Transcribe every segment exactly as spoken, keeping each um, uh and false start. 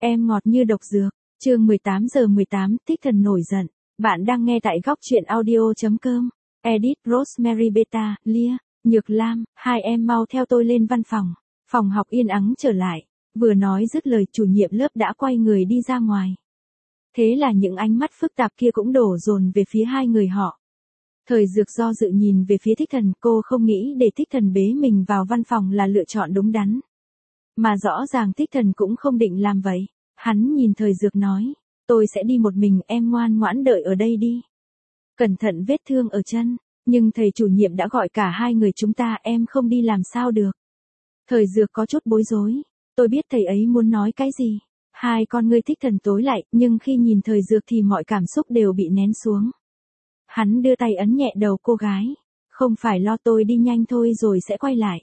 Em ngọt như độc dược. Chương mười tám giờ mười tám, Thích Thần nổi giận. Bạn đang nghe tại góc truyện audio chấm com. Edit Rosemary Beta, Lia, Nhược Lam, hai em mau theo tôi lên văn phòng. Phòng học yên ắng trở lại. Vừa nói dứt lời, chủ nhiệm lớp đã quay người đi ra ngoài. Thế là những ánh mắt phức tạp kia cũng đổ dồn về phía hai người họ. Thời Dược do dự nhìn về phía Thích Thần, cô không nghĩ để Thích Thần bế mình vào văn phòng là lựa chọn đúng đắn. Mà rõ ràng Thích Thần cũng không định làm vậy. Hắn nhìn Thời Dược nói, tôi sẽ đi một mình, em ngoan ngoãn đợi ở đây đi. Cẩn thận vết thương ở chân, nhưng thầy chủ nhiệm đã gọi cả hai người chúng ta, em không đi làm sao được. Thời Dược có chút bối rối, tôi biết thầy ấy muốn nói cái gì. Hai con ngươi Thích Thần tối lại, nhưng khi nhìn Thời Dược thì mọi cảm xúc đều bị nén xuống. Hắn đưa tay ấn nhẹ đầu cô gái, không phải lo, tôi đi nhanh thôi rồi sẽ quay lại.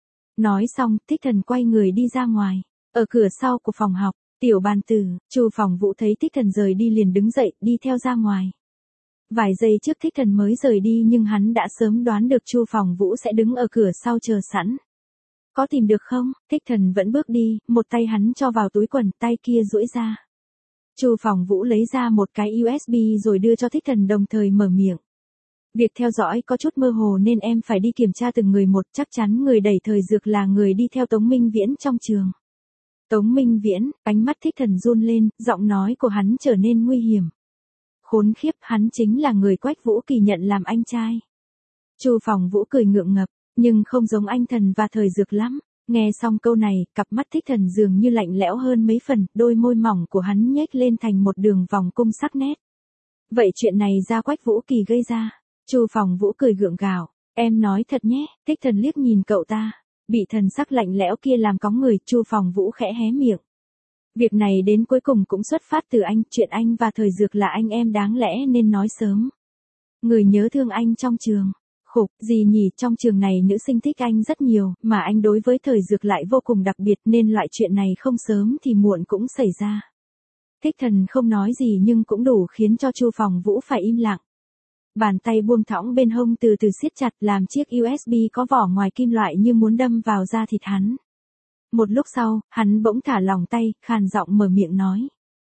Nói xong, Thích Thần quay người đi ra ngoài. Ở cửa sau của phòng học, Tiểu Bàn Tử, Chu Phòng Vũ thấy Thích Thần rời đi liền đứng dậy, đi theo ra ngoài. Vài giây trước Thích Thần mới rời đi nhưng hắn đã sớm đoán được Chu Phòng Vũ sẽ đứng ở cửa sau chờ sẵn. Có tìm được không? Thích Thần vẫn bước đi, một tay hắn cho vào túi quần, tay kia duỗi ra. Chu Phòng Vũ lấy ra một cái u ét bê rồi đưa cho Thích Thần, đồng thời mở miệng. Việc theo dõi có chút mơ hồ nên em phải đi kiểm tra từng người một, chắc chắn người đẩy Thời Dược là người đi theo Tống Minh Viễn trong trường. Tống Minh Viễn, ánh mắt Thích Thần run lên, giọng nói của hắn trở nên nguy hiểm. Khốn khiếp, hắn chính là người Quách Vũ Kỳ nhận làm anh trai. Chu Phòng Vũ cười ngượng ngập, nhưng không giống anh Thần và Thời Dược lắm. Nghe xong câu này, cặp mắt Thích Thần dường như lạnh lẽo hơn mấy phần, đôi môi mỏng của hắn nhếch lên thành một đường vòng cung sắc nét. Vậy chuyện này do Quách Vũ Kỳ gây ra? Chu Phòng Vũ cười gượng gạo, em nói thật nhé. Thích Thần liếc nhìn cậu ta, bị thần sắc lạnh lẽo kia làm cóng người. Chu Phòng Vũ khẽ hé miệng. Việc này đến cuối cùng cũng xuất phát từ anh, chuyện anh và Thời Dược là anh em đáng lẽ nên nói sớm. Người nhớ thương anh trong trường. Khục, gì nhỉ, trong trường này nữ sinh thích anh rất nhiều, mà anh đối với Thời Dược lại vô cùng đặc biệt nên loại chuyện này không sớm thì muộn cũng xảy ra. Thích Thần không nói gì nhưng cũng đủ khiến cho Chu Phòng Vũ phải im lặng. Bàn tay buông thõng bên hông từ từ siết chặt, làm chiếc u ét bê có vỏ ngoài kim loại như muốn đâm vào da thịt hắn. Một lúc sau, hắn bỗng thả lỏng tay, khàn giọng mở miệng nói.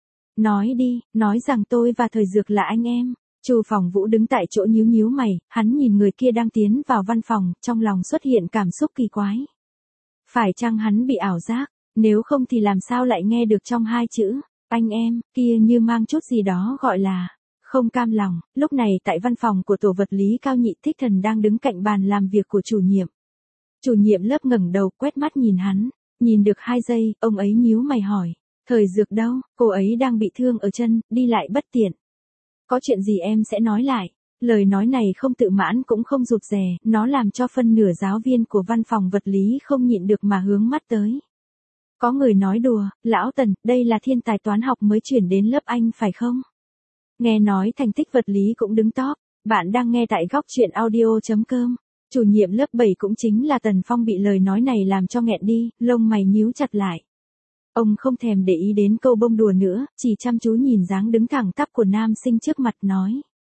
Nói đi, nói rằng tôi và Thời Dược là anh em. Chu Phòng Vũ đứng tại chỗ nhíu nhíu mày, hắn nhìn người kia đang tiến vào văn phòng, trong lòng xuất hiện cảm xúc kỳ quái. Phải chăng hắn bị ảo giác, nếu không thì làm sao lại nghe được trong hai chữ, anh em, kia như mang chút gì đó gọi là không cam lòng. Lúc này tại văn phòng của tổ vật lý Cao Nhị, Thích Thần đang đứng cạnh bàn làm việc của chủ nhiệm. Chủ nhiệm lớp ngẩng đầu quét mắt nhìn hắn, nhìn được hai giây, ông ấy nhíu mày hỏi, Thời Dược đâu? Cô ấy đang bị thương ở chân, đi lại bất tiện. Có chuyện gì em sẽ nói lại. Lời nói này không tự mãn cũng không rụt rè, nó làm cho phân nửa giáo viên của văn phòng vật lý không nhịn được mà hướng mắt tới. Có người nói đùa, lão Tần, đây là thiên tài toán học mới chuyển đến lớp anh phải không? Nghe nói thành tích vật lý cũng đứng top. Bạn đang nghe tại góc truyện audio chấm com. Chủ nhiệm lớp bảy cũng chính là Tần Phong bị lời nói này làm cho nghẹn đi, lông mày nhíu chặt lại. Ông không thèm để ý đến câu bông đùa nữa, chỉ chăm chú nhìn dáng đứng thẳng tắp của nam sinh trước mặt nói.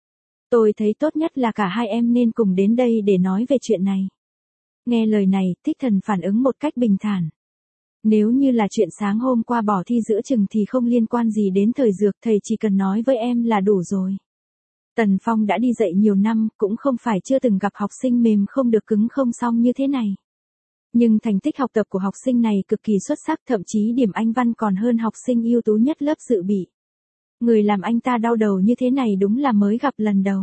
Tôi thấy tốt nhất là cả hai em nên cùng đến đây để nói về chuyện này. Nghe lời này, Thích Thần phản ứng một cách bình thản. Nếu như là chuyện sáng hôm qua bỏ thi giữa chừng thì không liên quan gì đến Thời Dược, thầy chỉ cần nói với em là đủ rồi. Tần Phong đã đi dạy nhiều năm, cũng không phải chưa từng gặp học sinh mềm không được cứng không xong như thế này. Nhưng thành tích học tập của học sinh này cực kỳ xuất sắc, thậm chí điểm Anh văn còn hơn học sinh ưu tú nhất lớp dự bị. Người làm anh ta đau đầu như thế này đúng là mới gặp lần đầu.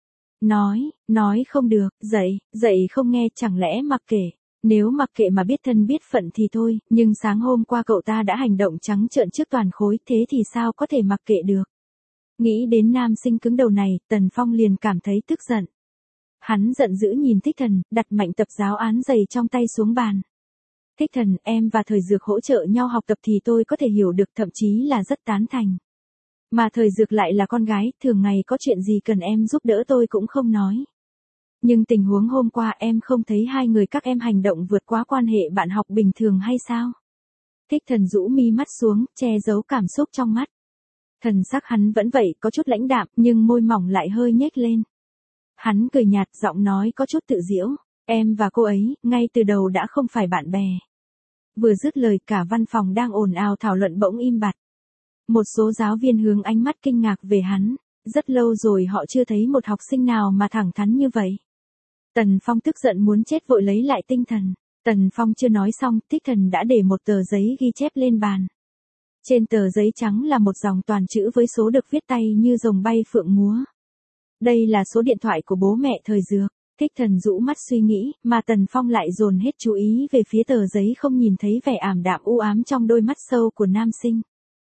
Nói, nói không được, dạy, dạy không nghe, chẳng lẽ mặc kệ. Nếu mặc kệ mà biết thân biết phận thì thôi, nhưng sáng hôm qua cậu ta đã hành động trắng trợn trước toàn khối, thế thì sao có thể mặc kệ được. Nghĩ đến nam sinh cứng đầu này, Tần Phong liền cảm thấy tức giận. Hắn giận dữ nhìn Thích Thần, đặt mạnh tập giáo án dày trong tay xuống bàn. Thích Thần, em và Thời Dược hỗ trợ nhau học tập thì tôi có thể hiểu được, thậm chí là rất tán thành. Mà Thời Dược lại là con gái, thường ngày có chuyện gì cần em giúp đỡ tôi cũng không nói. Nhưng tình huống hôm qua em không thấy hai người các em hành động vượt quá quan hệ bạn học bình thường hay sao? Thích Thần rũ mi mắt xuống, che giấu cảm xúc trong mắt. Thần sắc hắn vẫn vậy, có chút lãnh đạm, nhưng môi mỏng lại hơi nhếch lên. Hắn cười nhạt, giọng nói có chút tự giễu. Em và cô ấy, ngay từ đầu đã không phải bạn bè. Vừa dứt lời, cả văn phòng đang ồn ào thảo luận bỗng im bặt. Một số giáo viên hướng ánh mắt kinh ngạc về hắn, rất lâu rồi họ chưa thấy một học sinh nào mà thẳng thắn như vậy. Tần Phong tức giận muốn chết vội lấy lại tinh thần. Tần Phong chưa nói xong, Thích Thần đã để một tờ giấy ghi chép lên bàn. Trên tờ giấy trắng là một dòng toàn chữ với số được viết tay như rồng bay phượng múa. Đây là số điện thoại của bố mẹ Thời Dược. Thích Thần rũ mắt suy nghĩ, mà Tần Phong lại dồn hết chú ý về phía tờ giấy, không nhìn thấy vẻ ảm đạm u ám trong đôi mắt sâu của nam sinh.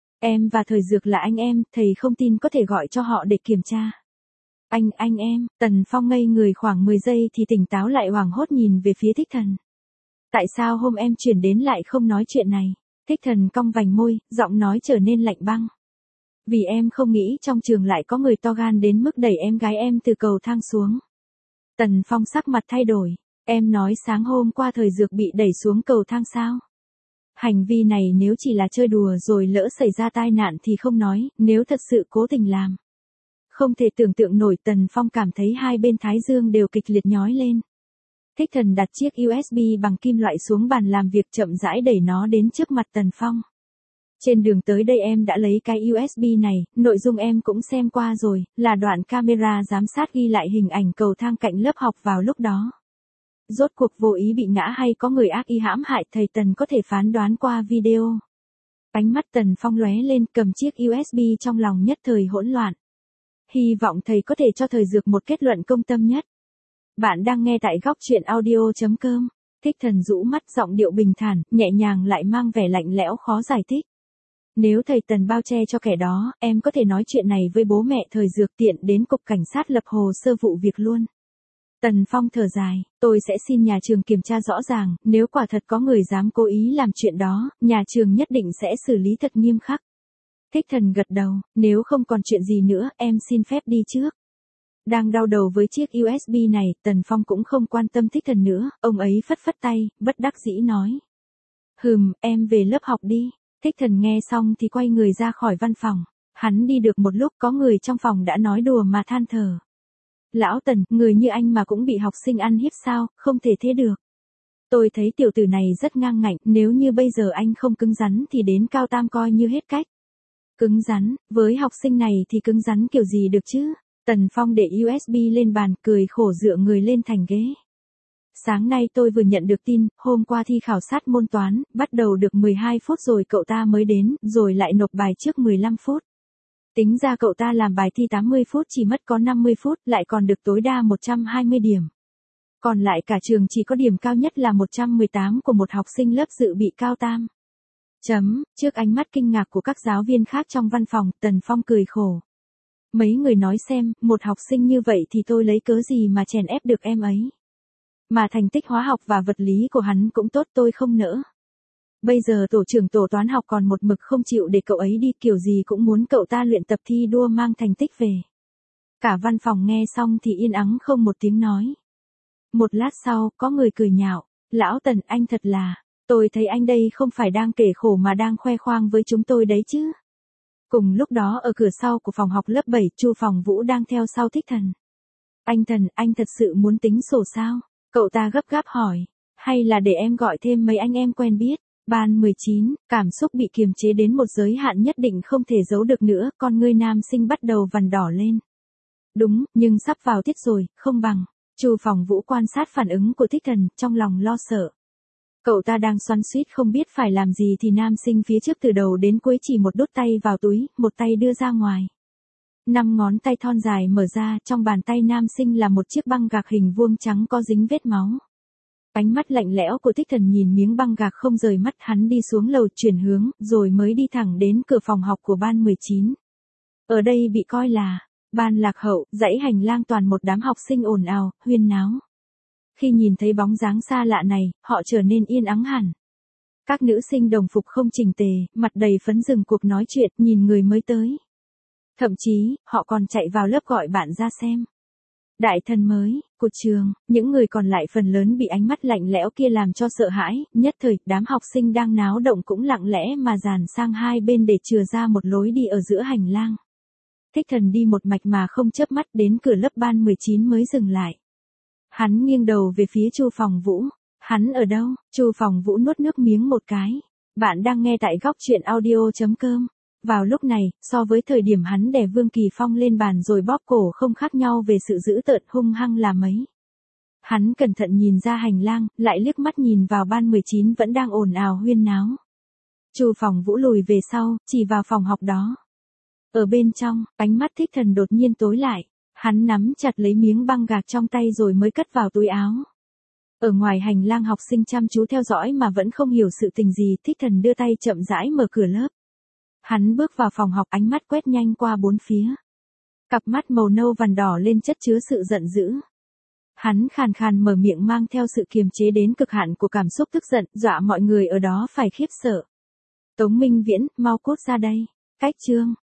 Em và Thời Dược là anh em, thầy không tin có thể gọi cho họ để kiểm tra. Anh, anh em, Tần Phong ngây người khoảng mười giây thì tỉnh táo lại, hoảng hốt nhìn về phía Thích Thần. Tại sao hôm em chuyển đến lại không nói chuyện này? Thích Thần cong vành môi, giọng nói trở nên lạnh băng. Vì em không nghĩ trong trường lại có người to gan đến mức đẩy em gái em từ cầu thang xuống. Tần Phong sắc mặt thay đổi. Em nói sáng hôm qua Thời Dược bị đẩy xuống cầu thang sao? Hành vi này nếu chỉ là chơi đùa rồi lỡ xảy ra tai nạn thì không nói, nếu thật sự cố tình làm. Không thể tưởng tượng nổi. Tần Phong cảm thấy hai bên thái dương đều kịch liệt nhói lên. Thích Thần đặt chiếc u ét bê bằng kim loại xuống bàn làm việc, chậm rãi đẩy nó đến trước mặt Tần Phong. Trên đường tới đây em đã lấy cái u ét bê này, nội dung em cũng xem qua rồi, là đoạn camera giám sát ghi lại hình ảnh cầu thang cạnh lớp học vào lúc đó. Rốt cuộc vô ý bị ngã hay có người ác ý hãm hại thầy, Tần có thể phán đoán qua video. Ánh mắt Tần Phong lóe lên, cầm chiếc u ét bê trong lòng nhất thời hỗn loạn. Hy vọng thầy có thể cho Thời Dược một kết luận công tâm nhất. Bạn đang nghe tại góc truyện audio chấm com. Thích Thần rũ mắt, giọng điệu bình thản, nhẹ nhàng lại mang vẻ lạnh lẽo khó giải thích. Nếu thầy Tần bao che cho kẻ đó, em có thể nói chuyện này với bố mẹ Thời Dược, tiện đến cục cảnh sát lập hồ sơ vụ việc luôn. Tần Phong thở dài, tôi sẽ xin nhà trường kiểm tra rõ ràng, nếu quả thật có người dám cố ý làm chuyện đó, nhà trường nhất định sẽ xử lý thật nghiêm khắc. Thích Thần gật đầu, nếu không còn chuyện gì nữa, em xin phép đi trước. Đang đau đầu với chiếc u ét bê này, Tần Phong cũng không quan tâm Thích Thần nữa, ông ấy phất phất tay, bất đắc dĩ nói. Hừm, em về lớp học đi. Thích Thần nghe xong thì quay người ra khỏi văn phòng. Hắn đi được một lúc, có người trong phòng đã nói đùa mà than thở. Lão Tần, người như anh mà cũng bị học sinh ăn hiếp sao, không thể thế được. Tôi thấy tiểu tử này rất ngang ngạnh, nếu như bây giờ anh không cứng rắn thì đến cao tam coi như hết cách. Cứng rắn, với học sinh này thì cứng rắn kiểu gì được chứ? Tần Phong để u ét bê lên bàn, cười khổ dựa người lên thành ghế. Sáng nay tôi vừa nhận được tin, hôm qua thi khảo sát môn toán, bắt đầu được mười hai phút rồi cậu ta mới đến, rồi lại nộp bài trước mười lăm phút. Tính ra cậu ta làm bài thi tám mươi phút chỉ mất có năm mươi phút, lại còn được tối đa một trăm hai mươi điểm. Còn lại cả trường chỉ có điểm cao nhất là một trăm mười tám của một học sinh lớp dự bị cao tam. Chấm, trước ánh mắt kinh ngạc của các giáo viên khác trong văn phòng, Tần Phong cười khổ. Mấy người nói xem, một học sinh như vậy thì tôi lấy cớ gì mà chèn ép được em ấy. Mà thành tích hóa học và vật lý của hắn cũng tốt, tôi không nỡ. Bây giờ tổ trưởng tổ toán học còn một mực không chịu để cậu ấy đi, kiểu gì cũng muốn cậu ta luyện tập thi đua mang thành tích về. Cả văn phòng nghe xong thì yên ắng không một tiếng nói. Một lát sau, có người cười nhạo. Lão Tần, anh thật là, tôi thấy anh đây không phải đang kể khổ mà đang khoe khoang với chúng tôi đấy chứ. Cùng lúc đó ở cửa sau của phòng học lớp bảy, Chu Phòng Vũ đang theo sau Thích Thần. Anh Thần, anh thật sự muốn tính sổ sao? Cậu ta gấp gáp hỏi. Hay là để em gọi thêm mấy anh em quen biết? Ban mười chín, cảm xúc bị kiềm chế đến một giới hạn nhất định không thể giấu được nữa, con ngươi nam sinh bắt đầu vằn đỏ lên. Đúng, nhưng sắp vào tiết rồi, không bằng. Chu Phòng Vũ quan sát phản ứng của Thích Thần, trong lòng lo sợ. Cậu ta đang xoắn xuýt không biết phải làm gì thì nam sinh phía trước từ đầu đến cuối chỉ một đút tay vào túi, một tay đưa ra ngoài. Năm ngón tay thon dài mở ra, trong bàn tay nam sinh là một chiếc băng gạc hình vuông trắng có dính vết máu. Ánh mắt lạnh lẽo của Thích Thần nhìn miếng băng gạc không rời mắt, hắn đi xuống lầu chuyển hướng, rồi mới đi thẳng đến cửa phòng học của ban mười chín. Ở đây bị coi là ban lạc hậu, dãy hành lang toàn một đám học sinh ồn ào, huyên náo. Khi nhìn thấy bóng dáng xa lạ này, họ trở nên yên ắng hẳn. Các nữ sinh đồng phục không chỉnh tề, mặt đầy phấn dừng cuộc nói chuyện, nhìn người mới tới. Thậm chí, họ còn chạy vào lớp gọi bạn ra xem. Đại thần mới của trường, những người còn lại phần lớn bị ánh mắt lạnh lẽo kia làm cho sợ hãi, nhất thời, đám học sinh đang náo động cũng lặng lẽ mà dàn sang hai bên để chừa ra một lối đi ở giữa hành lang. Thích Thần đi một mạch mà không chớp mắt, đến cửa lớp ban mười chín mới dừng lại. Hắn nghiêng đầu về phía Chu Phòng Vũ. Hắn ở đâu? Chu Phòng Vũ nuốt nước miếng một cái. Bạn đang nghe tại góc truyện audio chấm com. Vào lúc này, so với thời điểm hắn đè Vương Kỳ Phong lên bàn rồi bóp cổ không khác nhau về sự dữ tợn hung hăng là mấy. Hắn cẩn thận nhìn ra hành lang, lại liếc mắt nhìn vào ban mười chín vẫn đang ồn ào huyên náo. Chu Phòng Vũ lùi về sau, chỉ vào phòng học đó. Ở bên trong, ánh mắt Thích Thần đột nhiên tối lại, hắn nắm chặt lấy miếng băng gạc trong tay rồi mới cất vào túi áo. Ở ngoài hành lang học sinh chăm chú theo dõi mà vẫn không hiểu sự tình gì, Thích Thần đưa tay chậm rãi mở cửa lớp. Hắn bước vào phòng học, ánh mắt quét nhanh qua bốn phía. Cặp mắt màu nâu vằn đỏ lên chất chứa sự giận dữ. Hắn khàn khàn mở miệng mang theo sự kiềm chế đến cực hạn của cảm xúc tức giận, dọa mọi người ở đó phải khiếp sợ. Tống Minh Viễn, mau cút ra đây. Cách chương